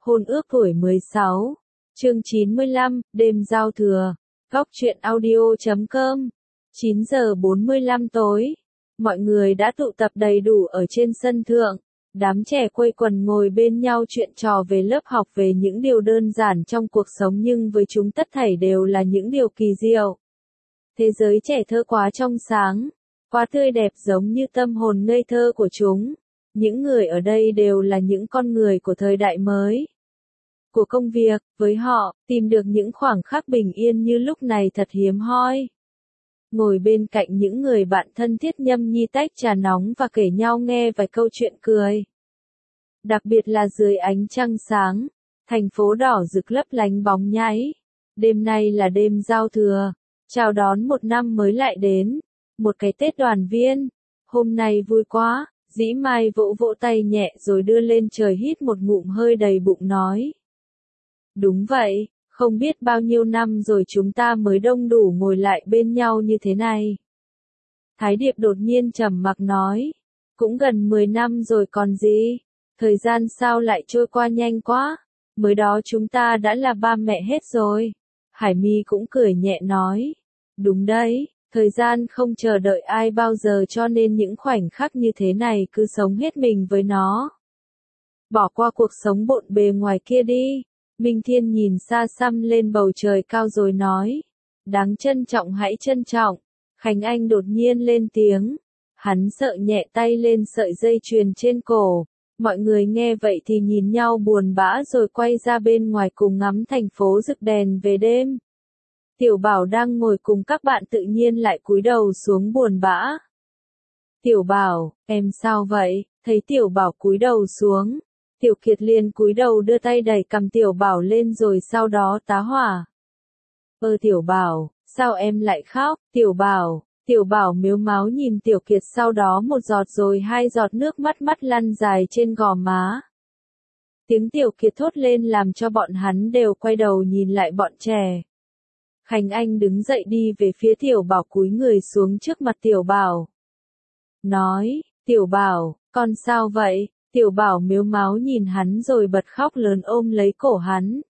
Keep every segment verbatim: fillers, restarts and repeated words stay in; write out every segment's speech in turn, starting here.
Hôn ước tuổi mười sáu. Chương chín mươi lăm, đêm giao thừa. Góc truyện audio chấm com. chín giờ bốn mươi lăm tối. Mọi người đã tụ tập đầy đủ ở trên sân thượng. Đám trẻ quây quần ngồi bên nhau chuyện trò về lớp học, về những điều đơn giản trong cuộc sống, nhưng với chúng tất thảy đều là những điều kỳ diệu. Thế giới trẻ thơ quá trong sáng, quá tươi đẹp, giống như tâm hồn ngây thơ của chúng. Những người ở đây đều là những con người của thời đại mới, của công việc. Với họ, tìm được những khoảng khắc bình yên như lúc này thật hiếm hoi. Ngồi bên cạnh những người bạn thân thiết nhâm nhi tách trà nóng và kể nhau nghe vài câu chuyện cười. Đặc biệt là dưới ánh trăng sáng, thành phố đỏ rực lấp lánh bóng nháy. Đêm nay là đêm giao thừa, chào đón một năm mới lại đến, một cái Tết đoàn viên. Hôm nay vui quá, Dĩ Mai vỗ vỗ tay nhẹ rồi đưa lên trời hít một ngụm hơi đầy bụng nói. Đúng vậy, không biết bao nhiêu năm rồi chúng ta mới đông đủ ngồi lại bên nhau như thế này. Thái Điệp đột nhiên trầm mặc nói. Cũng gần mười năm rồi còn gì, thời gian sao lại trôi qua nhanh quá, mới đó chúng ta đã là ba mẹ hết rồi. Hải My cũng cười nhẹ nói. Đúng đấy, thời gian không chờ đợi ai bao giờ, cho nên những khoảnh khắc như thế này cứ sống hết mình với nó. Bỏ qua cuộc sống bộn bề ngoài kia đi. Minh Thiên nhìn xa xăm lên bầu trời cao rồi nói. Đáng trân trọng hãy trân trọng. Khánh Anh đột nhiên lên tiếng. Hắn sợ nhẹ tay lên sợi dây chuyền trên cổ. Mọi người nghe vậy thì nhìn nhau buồn bã rồi quay ra bên ngoài cùng ngắm thành phố rực đèn về đêm. Tiểu Bảo đang ngồi cùng các bạn tự nhiên lại cúi đầu xuống buồn bã. Tiểu Bảo, em sao vậy? Thấy Tiểu Bảo cúi đầu xuống, Tiểu Kiệt liền cúi đầu đưa tay đẩy cằm Tiểu Bảo lên rồi sau đó tá hỏa. Ơ Tiểu Bảo, sao em lại khóc? Tiểu Bảo, Tiểu Bảo mếu máo nhìn Tiểu Kiệt, sau đó một giọt rồi hai giọt nước mắt mắt lăn dài trên gò má. Tiếng Tiểu Kiệt thốt lên làm cho bọn hắn đều quay đầu nhìn lại bọn trẻ. Khánh Anh đứng dậy đi về phía Tiểu Bảo, cúi người xuống trước mặt Tiểu Bảo. Nói, Tiểu Bảo, con sao vậy? Tiểu Bảo mếu máo nhìn hắn rồi bật khóc lớn ôm lấy cổ hắn.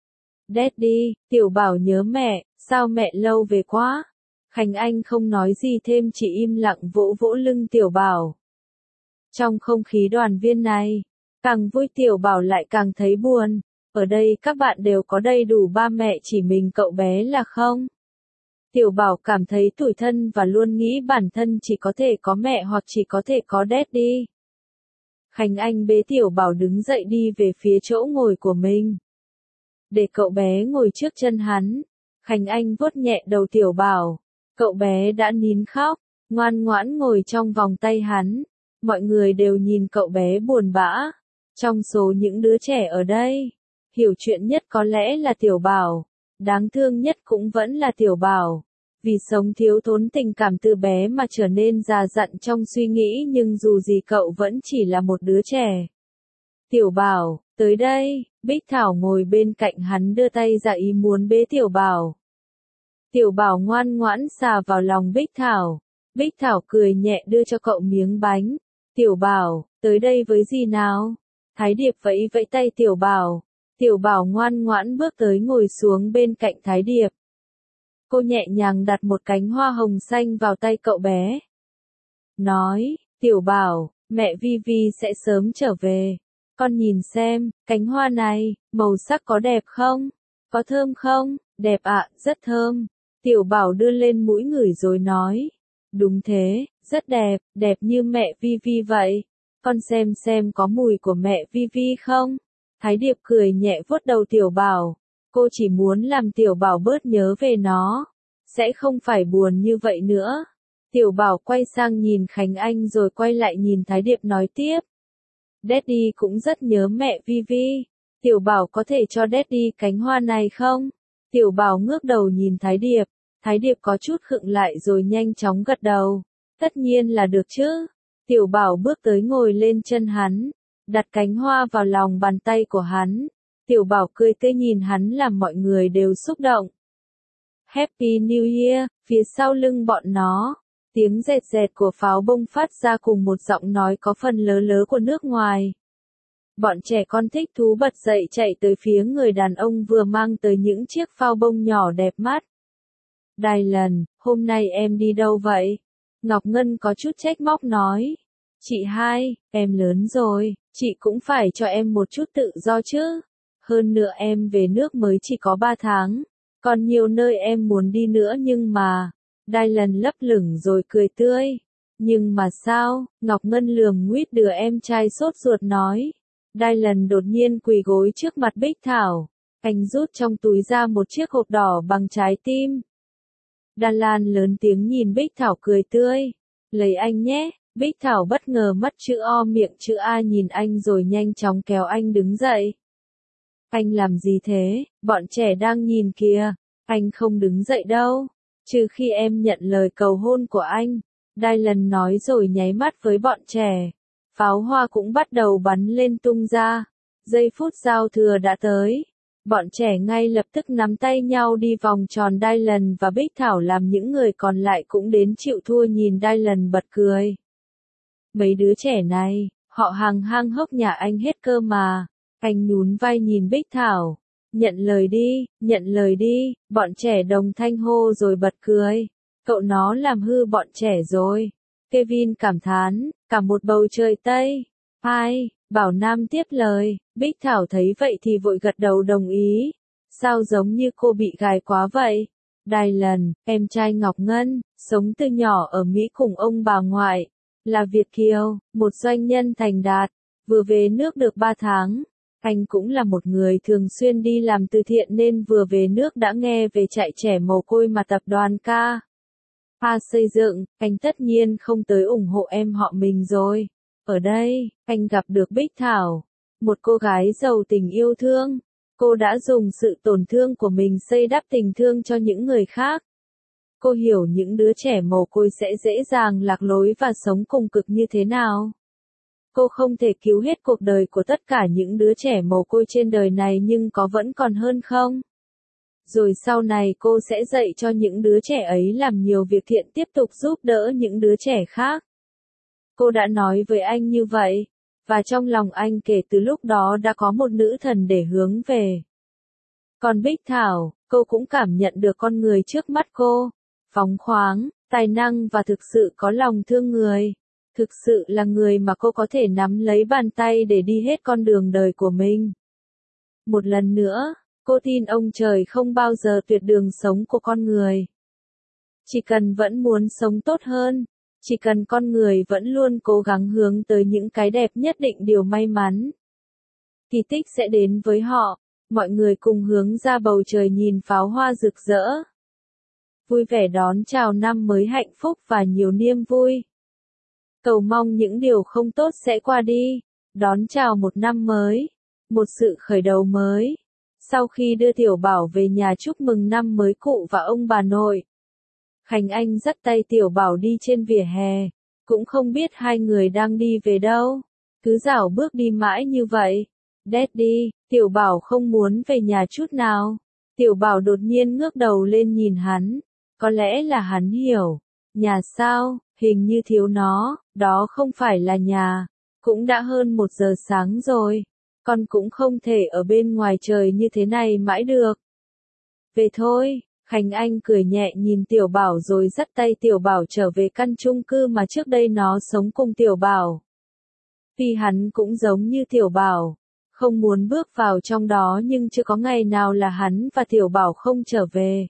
Daddy, Tiểu Bảo nhớ mẹ, sao mẹ lâu về quá? Khánh Anh không nói gì thêm, chỉ im lặng vỗ vỗ lưng Tiểu Bảo. Trong không khí đoàn viên này, càng vui Tiểu Bảo lại càng thấy buồn. Ở đây các bạn đều có đầy đủ ba mẹ, chỉ mình cậu bé là không. Tiểu Bảo cảm thấy tủi thân và luôn nghĩ bản thân chỉ có thể có mẹ hoặc chỉ có thể có daddy. Khánh Anh bế Tiểu Bảo đứng dậy đi về phía chỗ ngồi của mình. Để cậu bé ngồi trước chân hắn. Khánh Anh vuốt nhẹ đầu Tiểu Bảo. Cậu bé đã nín khóc, ngoan ngoãn ngồi trong vòng tay hắn. Mọi người đều nhìn cậu bé buồn bã. Trong số những đứa trẻ ở đây, hiểu chuyện nhất có lẽ là Tiểu Bảo. Đáng thương nhất cũng vẫn là Tiểu Bảo. Vì sống thiếu thốn tình cảm từ bé mà trở nên già dặn trong suy nghĩ, nhưng dù gì cậu vẫn chỉ là một đứa trẻ. Tiểu Bảo, tới đây. Bích Thảo ngồi bên cạnh hắn đưa tay ra ý muốn bế Tiểu Bảo. Tiểu Bảo ngoan ngoãn xà vào lòng Bích Thảo. Bích Thảo cười nhẹ đưa cho cậu miếng bánh. Tiểu Bảo, tới đây với dì nào. Thái Điệp vẫy vẫy tay Tiểu Bảo. Tiểu Bảo ngoan ngoãn bước tới ngồi xuống bên cạnh Thái Điệp. Cô nhẹ nhàng đặt một cánh hoa hồng xanh vào tay cậu bé. Nói, Tiểu Bảo, mẹ Vi Vi sẽ sớm trở về. Con nhìn xem, cánh hoa này, màu sắc có đẹp không? Có thơm không? Đẹp ạ, rất thơm. Tiểu Bảo đưa lên mũi ngửi rồi nói. Đúng thế, rất đẹp, đẹp như mẹ Vi Vi vậy. Con xem xem có mùi của mẹ Vi Vi không? Thái Điệp cười nhẹ vuốt đầu Tiểu Bảo. Cô chỉ muốn làm Tiểu Bảo bớt nhớ về nó. Sẽ không phải buồn như vậy nữa. Tiểu Bảo quay sang nhìn Khánh Anh rồi quay lại nhìn Thái Điệp nói tiếp. Daddy cũng rất nhớ mẹ Vi Vi. Tiểu Bảo có thể cho Daddy cánh hoa này không? Tiểu Bảo ngước đầu nhìn Thái Điệp. Thái Điệp có chút khựng lại rồi nhanh chóng gật đầu. Tất nhiên là được chứ. Tiểu Bảo bước tới ngồi lên chân hắn. Đặt cánh hoa vào lòng bàn tay của hắn. Tiểu Bảo cười tươi nhìn hắn làm mọi người đều xúc động. Happy New Year, phía sau lưng bọn nó. Tiếng rẹt rẹt của pháo bông phát ra cùng một giọng nói có phần lớ lớ của nước ngoài. Bọn trẻ con thích thú bật dậy chạy tới phía người đàn ông vừa mang tới những chiếc phao bông nhỏ đẹp mắt. Dylan, hôm nay em đi đâu vậy? Ngọc Ngân có chút trách móc nói. Chị hai, em lớn rồi, chị cũng phải cho em một chút tự do chứ. Hơn nữa em về nước mới chỉ có ba tháng, còn nhiều nơi em muốn đi nữa nhưng mà... Dylan lấp lửng rồi cười tươi. Nhưng mà sao? Ngọc Ngân lườm nguýt đứa em trai sốt ruột nói. Dylan đột nhiên quỳ gối trước mặt Bích Thảo. Anh rút trong túi ra một chiếc hộp đỏ bằng trái tim. Dylan lớn tiếng nhìn Bích Thảo cười tươi. Lấy anh nhé. Bích Thảo bất ngờ mắt chữ O miệng chữ A nhìn anh rồi nhanh chóng kéo anh đứng dậy. Anh làm gì thế? Bọn trẻ đang nhìn kìa. Anh không đứng dậy đâu. Trừ khi em nhận lời cầu hôn của anh. Dylan nói rồi nháy mắt với bọn trẻ. Pháo hoa cũng bắt đầu bắn lên tung ra. Giây phút giao thừa đã tới. Bọn trẻ ngay lập tức nắm tay nhau đi vòng tròn Dylan và Bích Thảo làm những người còn lại cũng đến chịu thua nhìn Dylan bật cười. Mấy đứa trẻ này, họ hàng hang hốc nhà anh hết cơ mà. Anh nhún vai nhìn Bích Thảo. Nhận lời đi, nhận lời đi, bọn trẻ đồng thanh hô rồi bật cười. Cậu nó làm hư bọn trẻ rồi. Kevin cảm thán, cả một bầu trời Tây. Ai, Bảo Nam tiếp lời, Bích Thảo thấy vậy thì vội gật đầu đồng ý. Sao giống như cô bị gài quá vậy? Dylan, em trai Ngọc Ngân, sống từ nhỏ ở Mỹ cùng ông bà ngoại. Là Việt kiều, một doanh nhân thành đạt, vừa về nước được ba tháng. Anh cũng là một người thường xuyên đi làm từ thiện nên vừa về nước đã nghe về trại trẻ mồ côi mà tập đoàn ca. A xây dựng, anh tất nhiên không tới ủng hộ em họ mình rồi. Ở đây, anh gặp được Bích Thảo, một cô gái giàu tình yêu thương. Cô đã dùng sự tổn thương của mình xây đắp tình thương cho những người khác. Cô hiểu những đứa trẻ mồ côi sẽ dễ dàng lạc lối và sống cùng cực như thế nào. Cô không thể cứu hết cuộc đời của tất cả những đứa trẻ mồ côi trên đời này nhưng có vẫn còn hơn không? Rồi sau này cô sẽ dạy cho những đứa trẻ ấy làm nhiều việc thiện tiếp tục giúp đỡ những đứa trẻ khác. Cô đã nói với anh như vậy, và trong lòng anh kể từ lúc đó đã có một nữ thần để hướng về. Còn Bích Thảo, cô cũng cảm nhận được con người trước mắt cô, phóng khoáng, tài năng và thực sự có lòng thương người. Thực sự là người mà cô có thể nắm lấy bàn tay để đi hết con đường đời của mình. Một lần nữa, cô tin ông trời không bao giờ tuyệt đường sống của con người. Chỉ cần vẫn muốn sống tốt hơn, chỉ cần con người vẫn luôn cố gắng hướng tới những cái đẹp nhất định điều may mắn. Kỳ tích sẽ đến với họ, mọi người cùng hướng ra bầu trời nhìn pháo hoa rực rỡ. Vui vẻ đón chào năm mới hạnh phúc và nhiều niềm vui. Cầu mong những điều không tốt sẽ qua đi, đón chào một năm mới, một sự khởi đầu mới. Sau khi đưa Tiểu Bảo về nhà chúc mừng năm mới cụ và ông bà nội, Khánh Anh dắt tay Tiểu Bảo đi trên vỉa hè, cũng không biết hai người đang đi về đâu. Cứ dạo bước đi mãi như vậy. Daddy, Tiểu Bảo không muốn về nhà chút nào. Tiểu Bảo đột nhiên ngước đầu lên nhìn hắn. Có lẽ là hắn hiểu. Nhà sao, hình như thiếu nó, đó không phải là nhà. Cũng đã hơn một giờ sáng rồi. Con cũng không thể ở bên ngoài trời như thế này mãi được. Về thôi. Khánh Anh cười nhẹ nhìn Tiểu Bảo rồi dắt tay Tiểu Bảo trở về căn chung cư mà trước đây nó sống cùng Tiểu Bảo. Vì hắn cũng giống như Tiểu Bảo, không muốn bước vào trong đó nhưng chưa có ngày nào là hắn và Tiểu Bảo không trở về.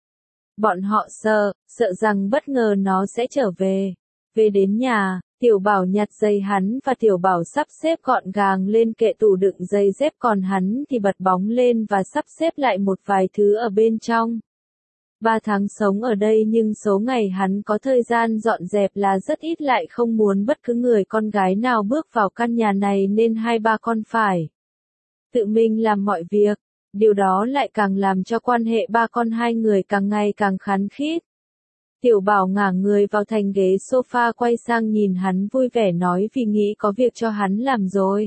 Bọn họ sợ, sợ rằng bất ngờ nó sẽ trở về. Về đến nhà, Tiểu Bảo nhặt giày hắn và Tiểu Bảo sắp xếp gọn gàng lên kệ tủ đựng giày dép còn hắn thì bật bóng lên và sắp xếp lại một vài thứ ở bên trong. Ba tháng sống ở đây nhưng số ngày hắn có thời gian dọn dẹp là rất ít lại không muốn bất cứ người con gái nào bước vào căn nhà này nên hai ba con phải tự mình làm mọi việc. Điều đó lại càng làm cho quan hệ ba con hai người càng ngày càng khăng khít. Tiểu Bảo ngả người vào thành ghế sofa quay sang nhìn hắn vui vẻ nói vì nghĩ có việc cho hắn làm rồi.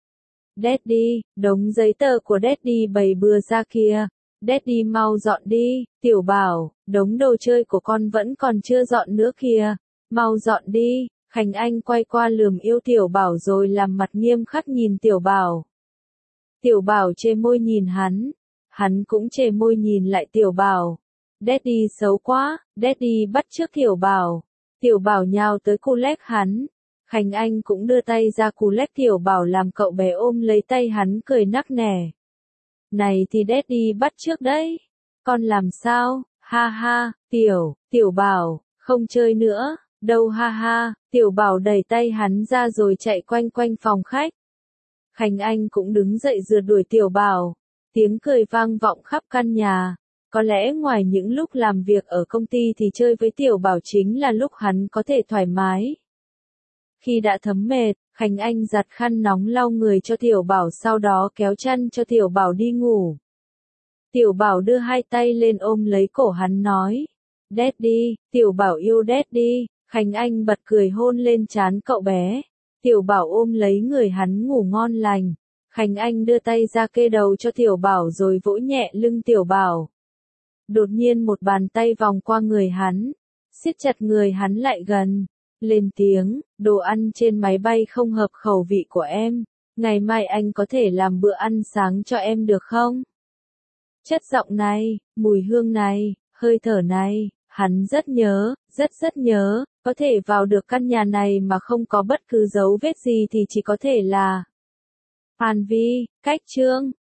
Daddy, đống giấy tờ của Daddy bày bừa ra kìa. Daddy mau dọn đi. Tiểu Bảo, đống đồ chơi của con vẫn còn chưa dọn nữa kìa. Mau dọn đi. Khánh Anh quay qua lườm yêu Tiểu Bảo rồi làm mặt nghiêm khắc nhìn Tiểu Bảo. Tiểu Bảo chê môi nhìn hắn, hắn cũng chê môi nhìn lại Tiểu Bảo. Daddy xấu quá, Daddy bắt chước Tiểu Bảo. Tiểu Bảo nhào tới cu lét hắn. Khánh Anh cũng đưa tay ra cu lét Tiểu Bảo làm cậu bé ôm lấy tay hắn cười nắc nẻ. Này thì Daddy bắt chước đấy. Con làm sao? Ha ha, Tiểu, Tiểu Bảo, không chơi nữa, đâu ha ha. Tiểu Bảo đẩy tay hắn ra rồi chạy quanh quanh phòng khách. Khánh Anh cũng đứng dậy rượt đuổi Tiểu Bảo. Tiếng cười vang vọng khắp căn nhà. Có lẽ ngoài những lúc làm việc ở công ty thì chơi với Tiểu Bảo chính là lúc hắn có thể thoải mái. Khi đã thấm mệt, Khánh Anh giặt khăn nóng lau người cho Tiểu Bảo, sau đó kéo chăn cho Tiểu Bảo đi ngủ. Tiểu Bảo đưa hai tay lên ôm lấy cổ hắn nói. Daddy, Tiểu Bảo yêu Daddy. Khánh Anh bật cười hôn lên trán cậu bé. Tiểu Bảo ôm lấy người hắn ngủ ngon lành. Khánh Anh đưa tay ra kê đầu cho Tiểu Bảo rồi vỗ nhẹ lưng Tiểu Bảo. Đột nhiên một bàn tay vòng qua người hắn, siết chặt người hắn lại gần, lên tiếng, đồ ăn trên máy bay không hợp khẩu vị của em, ngày mai anh có thể làm bữa ăn sáng cho em được không? Chất giọng này, mùi hương này, hơi thở này, hắn rất nhớ, rất rất nhớ, có thể vào được căn nhà này mà không có bất cứ dấu vết gì thì chỉ có thể là Hàn Vi. Cách chương